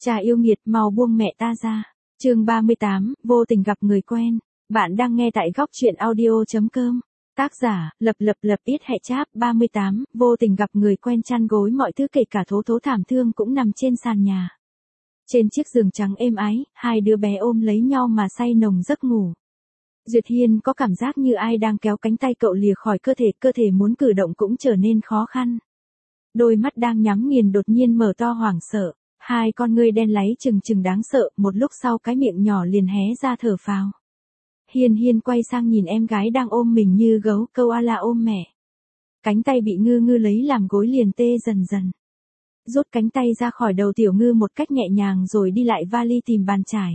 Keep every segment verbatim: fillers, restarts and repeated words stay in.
Cha yêu nghiệt, mau buông mẹ ta ra. Chương ba mươi tám, vô tình gặp người quen. Bạn đang nghe tại góc truyện audio chấm com. Tác giả, lập lập lập ít hẹ cháp. Ba mươi tám, vô tình gặp người quen, chăn gối mọi thứ kể cả thố thố thảm thương cũng nằm trên sàn nhà. Trên chiếc giường trắng êm ái, hai đứa bé ôm lấy nhau mà say nồng giấc ngủ. Duyệt Hiên có cảm giác như ai đang kéo cánh tay cậu lìa khỏi cơ thể, cơ thể muốn cử động cũng trở nên khó khăn. Đôi mắt đang nhắm nghiền đột nhiên mở to hoảng sợ, hai con ngươi đen láy trừng trừng đáng sợ, một lúc sau cái miệng nhỏ liền hé ra thở phào. Hiên Hiên quay sang nhìn em gái đang ôm mình như gấu, câu a la ôm mẹ. Cánh tay bị Ngư Ngư lấy làm gối liền tê dần dần. Rút cánh tay ra khỏi đầu Tiểu Ngư một cách nhẹ nhàng rồi đi lại vali tìm bàn chải.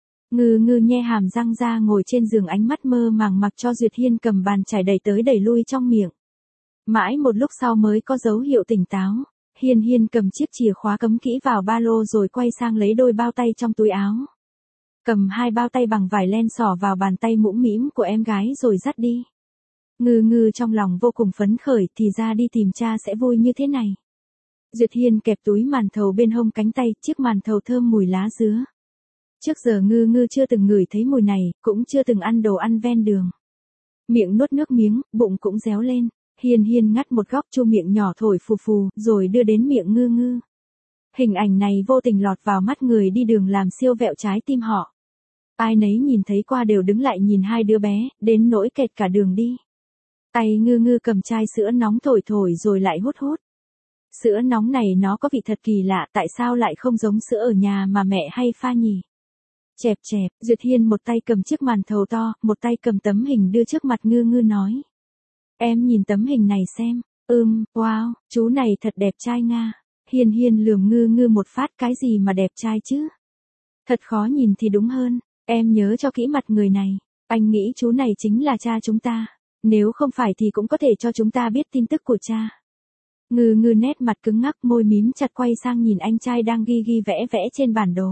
Ngư Ngư nhe hàm răng ra ngồi trên giường, ánh mắt mơ màng mặc cho Duyệt Hiên cầm bàn chải đẩy tới đẩy lui trong miệng. Mãi một lúc sau mới có dấu hiệu tỉnh táo. Hiên Hiên cầm chiếc chìa khóa cấm kỹ vào ba lô rồi quay sang lấy đôi bao tay trong túi áo. Cầm hai bao tay bằng vải len xỏ vào bàn tay mũm mĩm của em gái rồi dắt đi. Ngư Ngư trong lòng vô cùng phấn khởi, thì ra đi tìm cha sẽ vui như thế này. Duyệt Hiên kẹp túi màn thầu bên hông cánh tay, chiếc màn thầu thơm mùi lá dứa. Trước giờ Ngư Ngư chưa từng ngửi thấy mùi này, cũng chưa từng ăn đồ ăn ven đường. Miệng nuốt nước miếng, bụng cũng réo lên. Hiên Hiên ngắt một góc chu miệng nhỏ thổi phù phù, rồi đưa đến miệng Ngư Ngư. Hình ảnh này vô tình lọt vào mắt người đi đường làm siêu vẹo trái tim họ. Ai nấy nhìn thấy qua đều đứng lại nhìn hai đứa bé, đến nỗi kẹt cả đường đi. Tay Ngư Ngư cầm chai sữa nóng thổi thổi rồi lại hút hút. Sữa nóng này nó có vị thật kỳ lạ, tại sao lại không giống sữa ở nhà mà mẹ hay pha nhỉ? Chẹp chẹp, Duyệt Hiên một tay cầm chiếc màn thầu to, một tay cầm tấm hình đưa trước mặt Ngư Ngư nói. Em nhìn tấm hình này xem. Ừm, wow, chú này thật đẹp trai nga. Hiên Hiên lườm Ngư Ngư một phát, cái gì mà đẹp trai chứ? Thật khó nhìn thì đúng hơn, em nhớ cho kỹ mặt người này. Anh nghĩ chú này chính là cha chúng ta. Nếu không phải thì cũng có thể cho chúng ta biết tin tức của cha. Ngư Ngư nét mặt cứng ngắc, môi mím chặt quay sang nhìn anh trai đang ghi ghi vẽ vẽ trên bản đồ.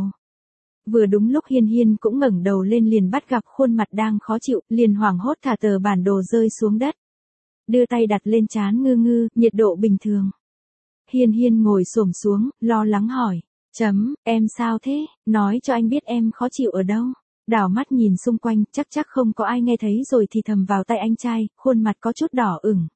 Vừa đúng lúc Hiên Hiên cũng ngẩng đầu lên liền bắt gặp khuôn mặt đang khó chịu, liền hoảng hốt thả tờ bản đồ rơi xuống đất. Đưa tay đặt lên trán Ngư Ngư, nhiệt độ bình thường. Hiên Hiên ngồi xổm xuống, lo lắng hỏi. Chấm, em sao thế, nói cho anh biết em khó chịu ở đâu. Đảo mắt nhìn xung quanh, chắc chắc không có ai nghe thấy rồi thì thầm vào tay anh trai, khuôn mặt có chút đỏ ửng.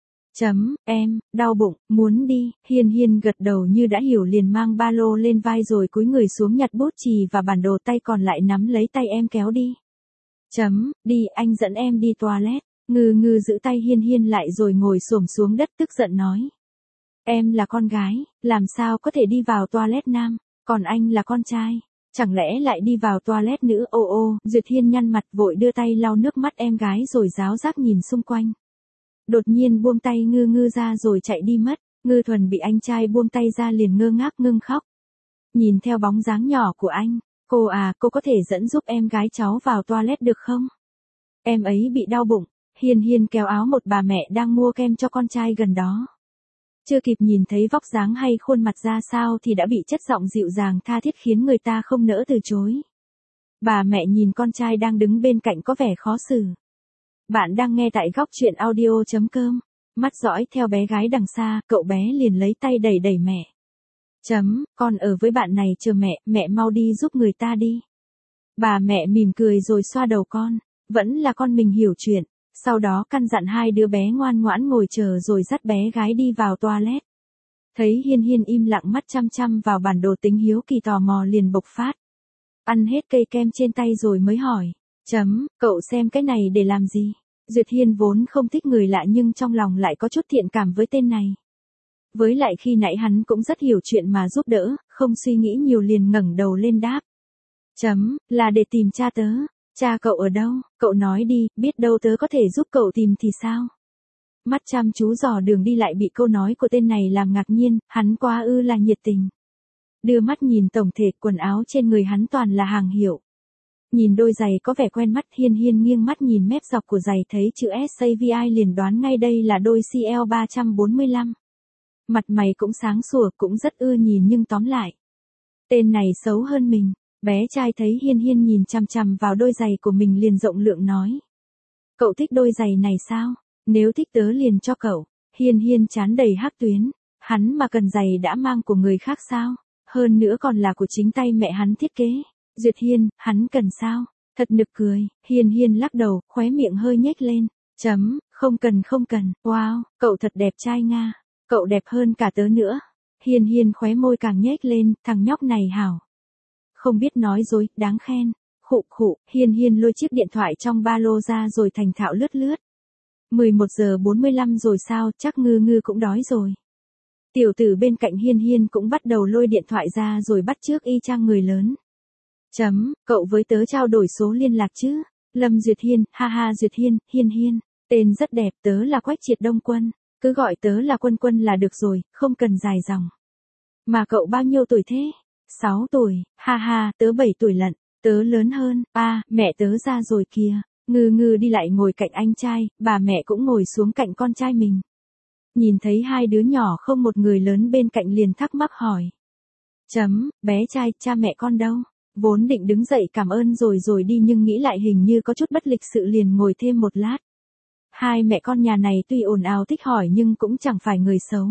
Chấm, em, đau bụng, muốn đi. Hiên Hiên gật đầu như đã hiểu liền mang ba lô lên vai rồi cúi người xuống nhặt bút chì và bản đồ, tay còn lại nắm lấy tay em kéo đi. Chấm, đi, anh dẫn em đi toilet. Ngư Ngư giữ tay Hiên Hiên lại rồi ngồi xổm xuống đất tức giận nói. Em là con gái, làm sao có thể đi vào toilet nam, còn anh là con trai, chẳng lẽ lại đi vào toilet nữ? Ô ô, Duyệt Hiên nhăn mặt vội đưa tay lau nước mắt em gái rồi ráo rác nhìn xung quanh. Đột nhiên buông tay Ngư Ngư ra rồi chạy đi mất. Ngư Thuần bị anh trai buông tay ra liền ngơ ngác ngưng khóc. Nhìn theo bóng dáng nhỏ của anh, cô à, cô có thể dẫn giúp em gái cháu vào toilet được không? Em ấy bị đau bụng. Hiên Hiên kéo áo một bà mẹ đang mua kem cho con trai gần đó. Chưa kịp nhìn thấy vóc dáng hay khuôn mặt ra sao thì đã bị chất giọng dịu dàng tha thiết khiến người ta không nỡ từ chối. Bà mẹ nhìn con trai đang đứng bên cạnh có vẻ khó xử. Bạn đang nghe tại góc truyện audio chấm com. Mắt dõi theo bé gái đằng xa, cậu bé liền lấy tay đẩy đẩy mẹ. Chấm, con ở với bạn này chờ mẹ, mẹ mau đi giúp người ta đi. Bà mẹ mỉm cười rồi xoa đầu con, vẫn là con mình hiểu chuyện. Sau đó căn dặn hai đứa bé ngoan ngoãn ngồi chờ rồi dắt bé gái đi vào toilet. Thấy Hiên Hiên im lặng mắt chăm chăm vào bản đồ, tính hiếu kỳ tò mò liền bộc phát. Ăn hết cây kem trên tay rồi mới hỏi. Chấm, cậu xem cái này để làm gì? Duyệt Hiên vốn không thích người lạ nhưng trong lòng lại có chút thiện cảm với tên này. Với lại khi nãy hắn cũng rất hiểu chuyện mà giúp đỡ, không suy nghĩ nhiều liền ngẩng đầu lên đáp. Chấm, là để tìm cha tớ. Cha cậu ở đâu, cậu nói đi, biết đâu tớ có thể giúp cậu tìm thì sao? Mắt chăm chú dò đường đi lại bị câu nói của tên này làm ngạc nhiên, hắn quá ư là nhiệt tình. Đưa mắt nhìn tổng thể, quần áo trên người hắn toàn là hàng hiệu. Nhìn đôi giày có vẻ quen mắt, Hiên Hiên nghiêng mắt nhìn mép dọc của giày thấy chữ ét a vê i liền đoán ngay đây là đôi xê lờ ba bốn lăm. Mặt mày cũng sáng sủa, cũng rất ưa nhìn nhưng tóm lại. Tên này xấu hơn mình. Bé trai thấy Hiên Hiên nhìn chằm chằm vào đôi giày của mình liền rộng lượng nói. Cậu thích đôi giày này sao? Nếu thích tớ liền cho cậu. Hiên Hiên trán đầy hắc tuyến. Hắn mà cần giày đã mang của người khác sao? Hơn nữa còn là của chính tay mẹ hắn thiết kế. Duyệt Hiên, hắn cần sao? Thật nực cười, Hiên Hiên lắc đầu, khóe miệng hơi nhếch lên. Chấm, không cần không cần, wow, cậu thật đẹp trai Nga. Cậu đẹp hơn cả tớ nữa. Hiên Hiên khóe môi càng nhếch lên, thằng nhóc này hảo. Không biết nói dối, đáng khen. Khụ khụ, Hiên Hiên lôi chiếc điện thoại trong ba lô ra rồi thành thạo lướt lướt. mười một giờ bốn mươi lăm rồi sao, chắc ngư ngư cũng đói rồi. Tiểu tử bên cạnh Hiên Hiên cũng bắt đầu lôi điện thoại ra rồi bắt chước y chang người lớn. Chấm, cậu với tớ trao đổi số liên lạc chứ? Lâm Duyệt Hiên, ha ha Duyệt Hiên, Hiên Hiên, tên rất đẹp, tớ là Quách Triệt Đông Quân, cứ gọi tớ là Quân Quân là được rồi, không cần dài dòng. Mà cậu bao nhiêu tuổi thế? sáu tuổi, ha ha, tớ bảy tuổi lận, tớ lớn hơn, ba, mẹ tớ ra rồi kìa. Ngư ngư đi lại ngồi cạnh anh trai, bà mẹ cũng ngồi xuống cạnh con trai mình. Nhìn thấy hai đứa nhỏ không một người lớn bên cạnh liền thắc mắc hỏi. Chấm, bé trai, cha mẹ con đâu? Vốn định đứng dậy cảm ơn rồi rồi đi nhưng nghĩ lại hình như có chút bất lịch sự liền ngồi thêm một lát. Hai mẹ con nhà này tuy ồn ào thích hỏi nhưng cũng chẳng phải người xấu.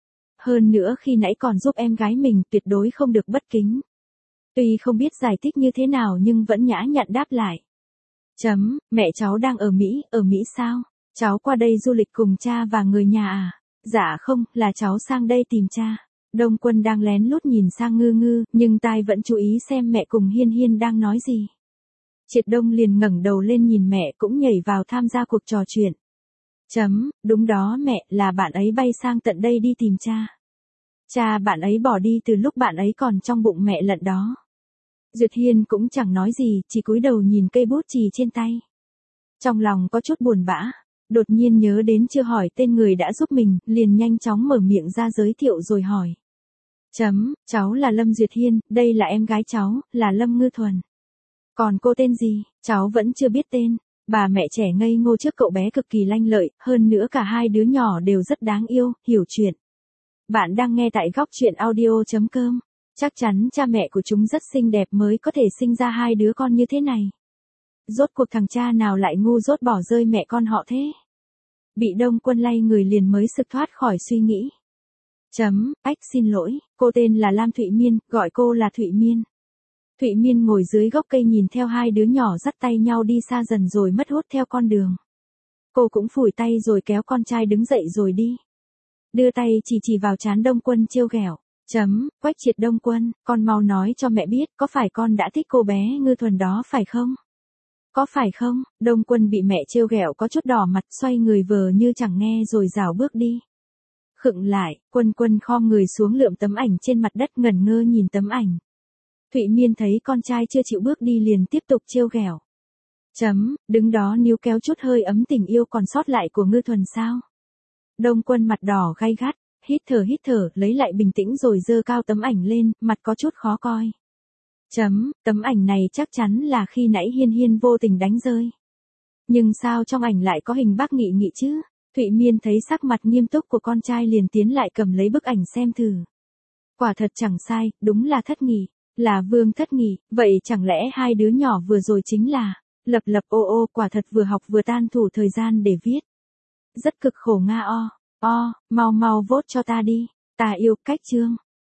Hơn nữa khi nãy còn giúp em gái mình tuyệt đối không được bất kính. Tuy không biết giải thích như thế nào nhưng vẫn nhã nhặn đáp lại. Chấm, mẹ cháu đang ở Mỹ, ở Mỹ sao? Cháu qua đây du lịch cùng cha và người nhà à? Dạ không, là cháu sang đây tìm cha. Đông Quân đang lén lút nhìn sang Ngư Ngư, nhưng tai vẫn chú ý xem mẹ cùng Hiên Hiên đang nói gì. Triệt Đông liền ngẩng đầu lên nhìn mẹ cũng nhảy vào tham gia cuộc trò chuyện. Chấm, đúng đó mẹ, là bạn ấy bay sang tận đây đi tìm cha. Cha bạn ấy bỏ đi từ lúc bạn ấy còn trong bụng mẹ lận đó. Duyệt Hiên cũng chẳng nói gì, chỉ cúi đầu nhìn cây bút chì trên tay. Trong lòng có chút buồn bã, đột nhiên nhớ đến chưa hỏi tên người đã giúp mình, liền nhanh chóng mở miệng ra giới thiệu rồi hỏi. Chấm, cháu là Lâm Duyệt Hiên, đây là em gái cháu, là Lâm Ngư Thuần. Còn cô tên gì, cháu vẫn chưa biết tên. Bà mẹ trẻ ngây ngô trước cậu bé cực kỳ lanh lợi, hơn nữa cả hai đứa nhỏ đều rất đáng yêu, hiểu chuyện. Bạn đang nghe tại góc truyện audio chấm com. Chắc chắn cha mẹ của chúng rất xinh đẹp mới có thể sinh ra hai đứa con như thế này. Rốt cuộc thằng cha nào lại ngu dốt bỏ rơi mẹ con họ thế? Bị Đông Quân lay người liền mới sực thoát khỏi suy nghĩ. Chấm, ách xin lỗi, cô tên là Lam Thụy Miên, gọi cô là Thụy Miên. Thụy Miên ngồi dưới gốc cây nhìn theo hai đứa nhỏ dắt tay nhau đi xa dần rồi mất hút theo con đường. Cô cũng phủi tay rồi kéo con trai đứng dậy rồi đi. Đưa tay chỉ chỉ vào trán Đông Quân trêu ghẹo. Chấm, Quách Triệt Đông Quân, con mau nói cho mẹ biết, có phải con đã thích cô bé Ngư Thuần đó phải không? Có phải không? Đông Quân bị mẹ trêu ghẹo có chút đỏ mặt, xoay người vờ như chẳng nghe rồi rảo bước đi. Khựng lại, Quân Quân khom người xuống lượm tấm ảnh trên mặt đất ngẩn ngơ nhìn tấm ảnh. Thụy Miên thấy con trai chưa chịu bước đi liền tiếp tục trêu ghẹo. Chấm, đứng đó níu kéo chút hơi ấm tình yêu còn sót lại của Ngư Thuần sao? Đông Quân mặt đỏ gay gắt, hít thở hít thở, lấy lại bình tĩnh rồi giơ cao tấm ảnh lên, mặt có chút khó coi. Chấm, tấm ảnh này chắc chắn là khi nãy Hiên Hiên vô tình đánh rơi. Nhưng sao trong ảnh lại có hình bác Nghị Nghị chứ? Thụy Miên thấy sắc mặt nghiêm túc của con trai liền tiến lại cầm lấy bức ảnh xem thử. Quả thật chẳng sai, đúng là Thất Nghị, là Vương Thất Nghị, vậy chẳng lẽ hai đứa nhỏ vừa rồi chính là, lập lập ô ô quả thật vừa học vừa tan thủ thời gian để viết. Rất cực khổ nga o, o, mau mau vote cho ta đi, ta yêu cách chương.